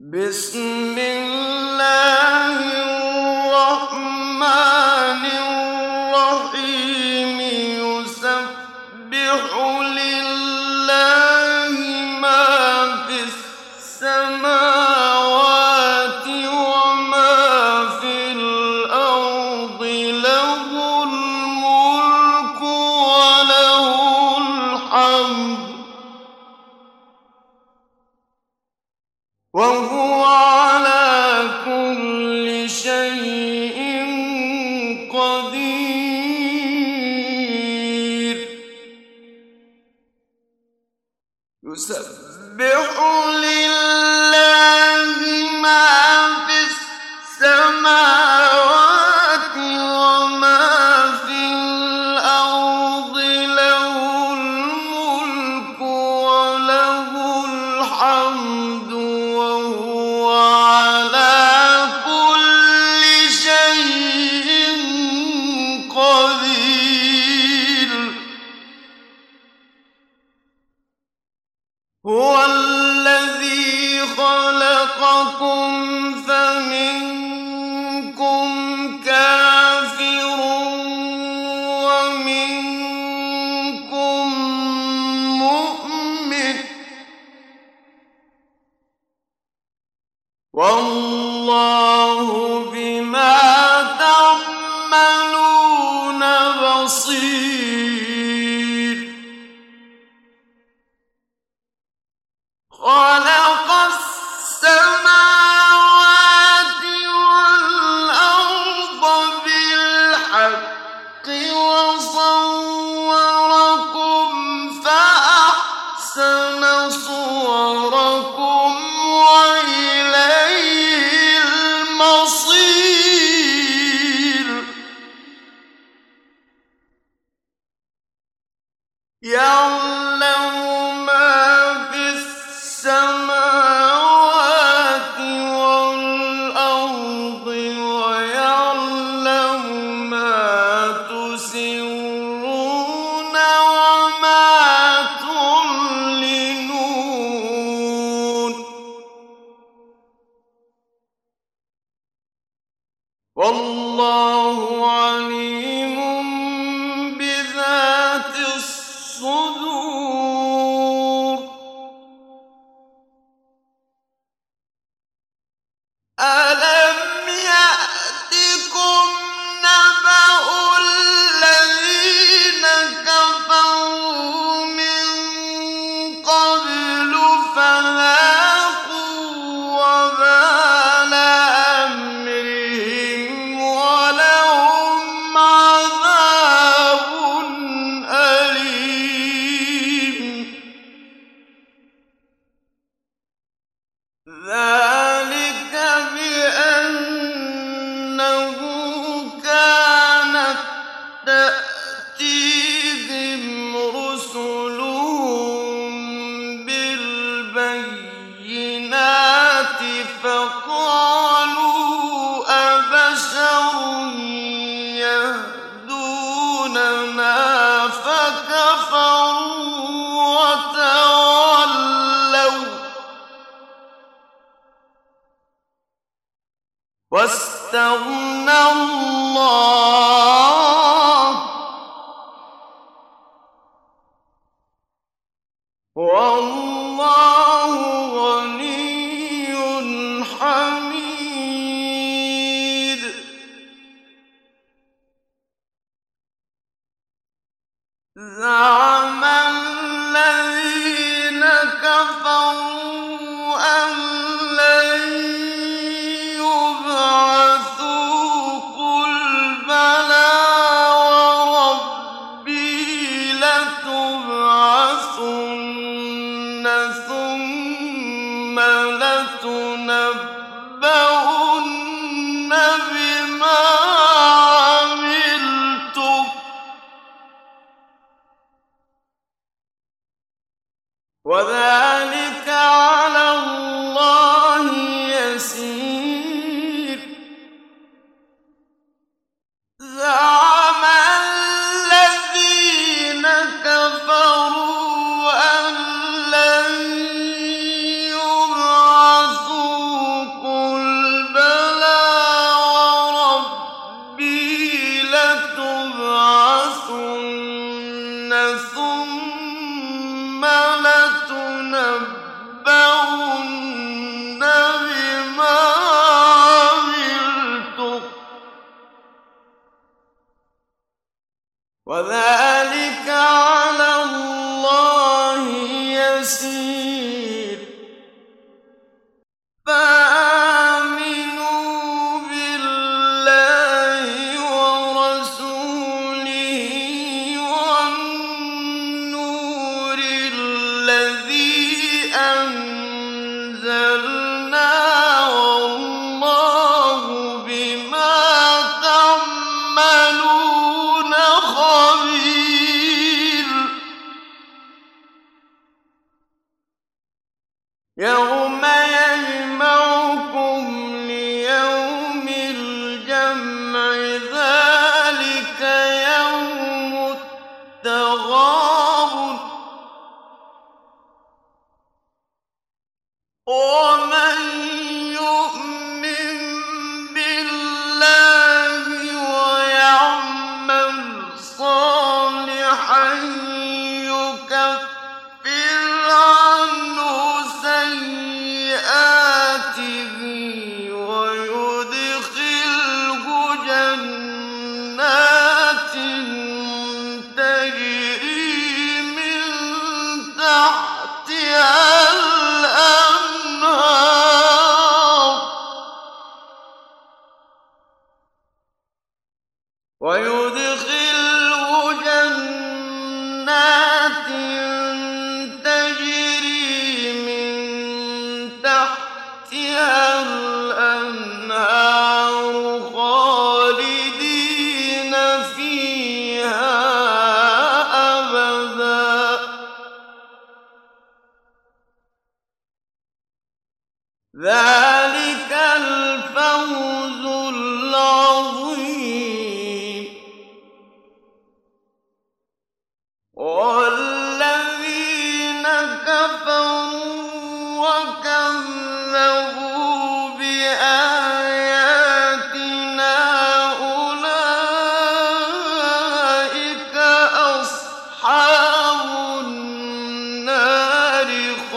بسم الله الرحمن الرحيم يسبح لله ما في السماوات وما في الأرض له الملك وله الحمد وهو على كل شيء قدير يسبح لله ما في السماوات وما في الأرض له الملك وله الحمد وهو على كل شيء قدير هو الذي خلقكم فمنكم كافر ومنكم مؤمن والله بما تعملون بصير خلق السماوات والأرض بالحق وصوركم فأحسن صوركم وإليه المصير يعلم ما في السماوات والأرض ويعلم ما تسرون وما تعلنون والله عليم بذات الصدور ألم يأتكم نبأ الذين كفروا من قبل فذاقوا وبال أمرهم ولهم عذاب أليم ذلك بأنه كانت تأتيهم رسلهم بالبينات فقالوا أبشر يهدوننا فكفروا وتولوا واستغنى الله والله غني حميد زعم الذين كفروا أن لن يبعثوا قل بلى وربي لتبعثن ثم لتنبؤن بما عملتم وذلك على الله يسير زعم الذين كفروا أن لن يبعثوا ومن يؤمن بالله ويعمل صالحا يكفر عنه سيئاته ويدخله جنات تجري من تحتها الأنهار خالدين فيها أبدا ذلك الفوز العظيم والذين كفروا وكذبوا بآياتنا أولئك أصحاب النار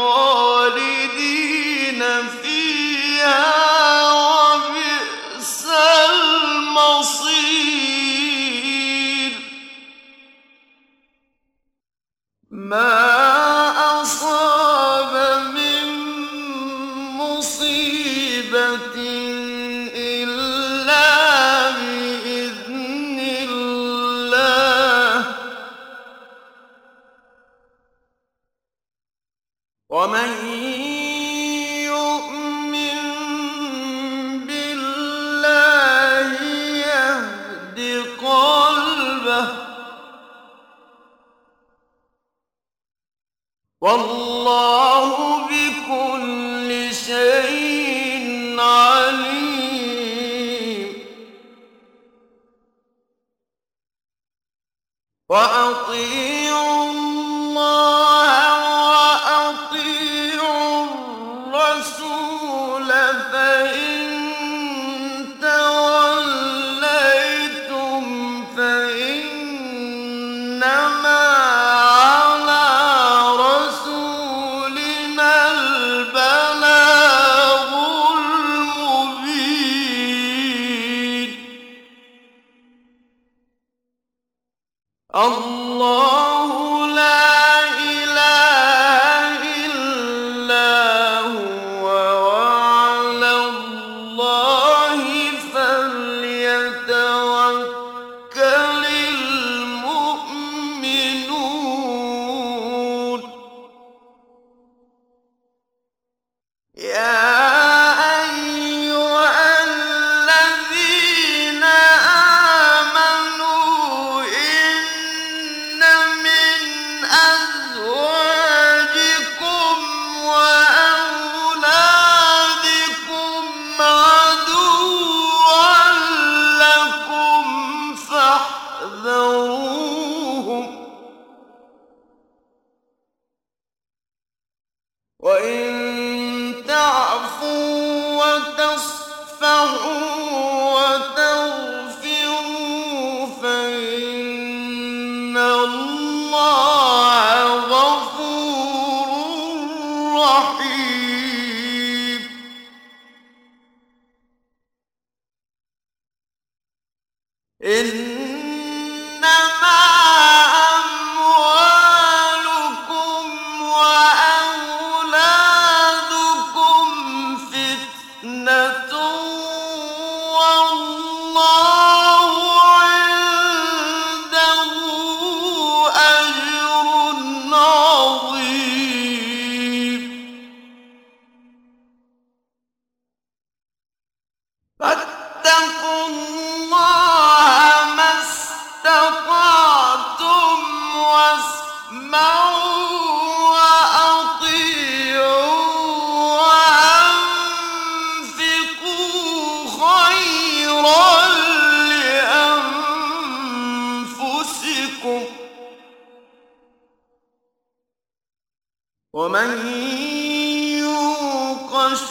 خالدين فيها وبئس المصير ما أصاب من مصيبة إلا بإذن الله ومن يؤمن بالله يهد قلبه والله بكل شيء عليم وأطيعوا الله وأطيعوا الرسول فإن توليتم فإنما على رسولنا البلاغ المبين الله لا إله إلا هو وعلى الله فليتوكل المؤمنون يا أيها الذين آمنوا إن من أزواجكم وأولادكم عدوا لكم فاحذروهم وإن تعفوا وتصفحوا وتغفروا فإن الله غفور رحيم إنما أموالكم وأولادكم فتنة والله عنده أجر عظيم فاتقوا الله ما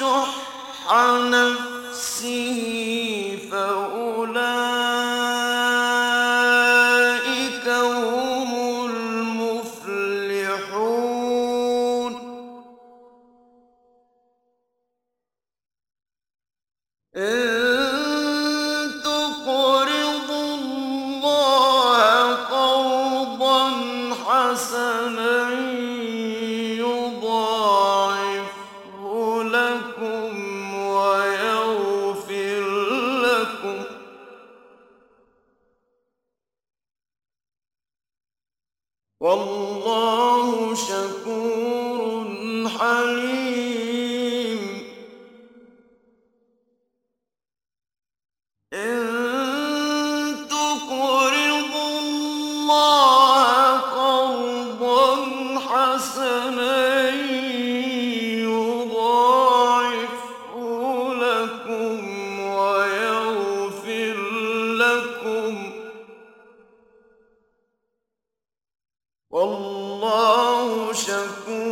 شُحَّ نَفْسِهِ فَأُولَٰئِكَ هُمُ الْمُفْلِحُونَ إِن تُقْرِضُوا اللَّهَ قَرْضًا حَسَنًا يُضَاعِفْهُ لَكُمْ وَيَغْفِرْ لَكُمْ ۚ وَاللَّهُ شَكُورٌ حَلِيمٌ إِن تُقْرِضُوا اللَّهَ قَرْضًا حَسَنًا يُضَاعِفْهُ لَكُمْ وَيَغْفِرْ لَكُمْ ۚ وَاللَّهُ شَكُورٌ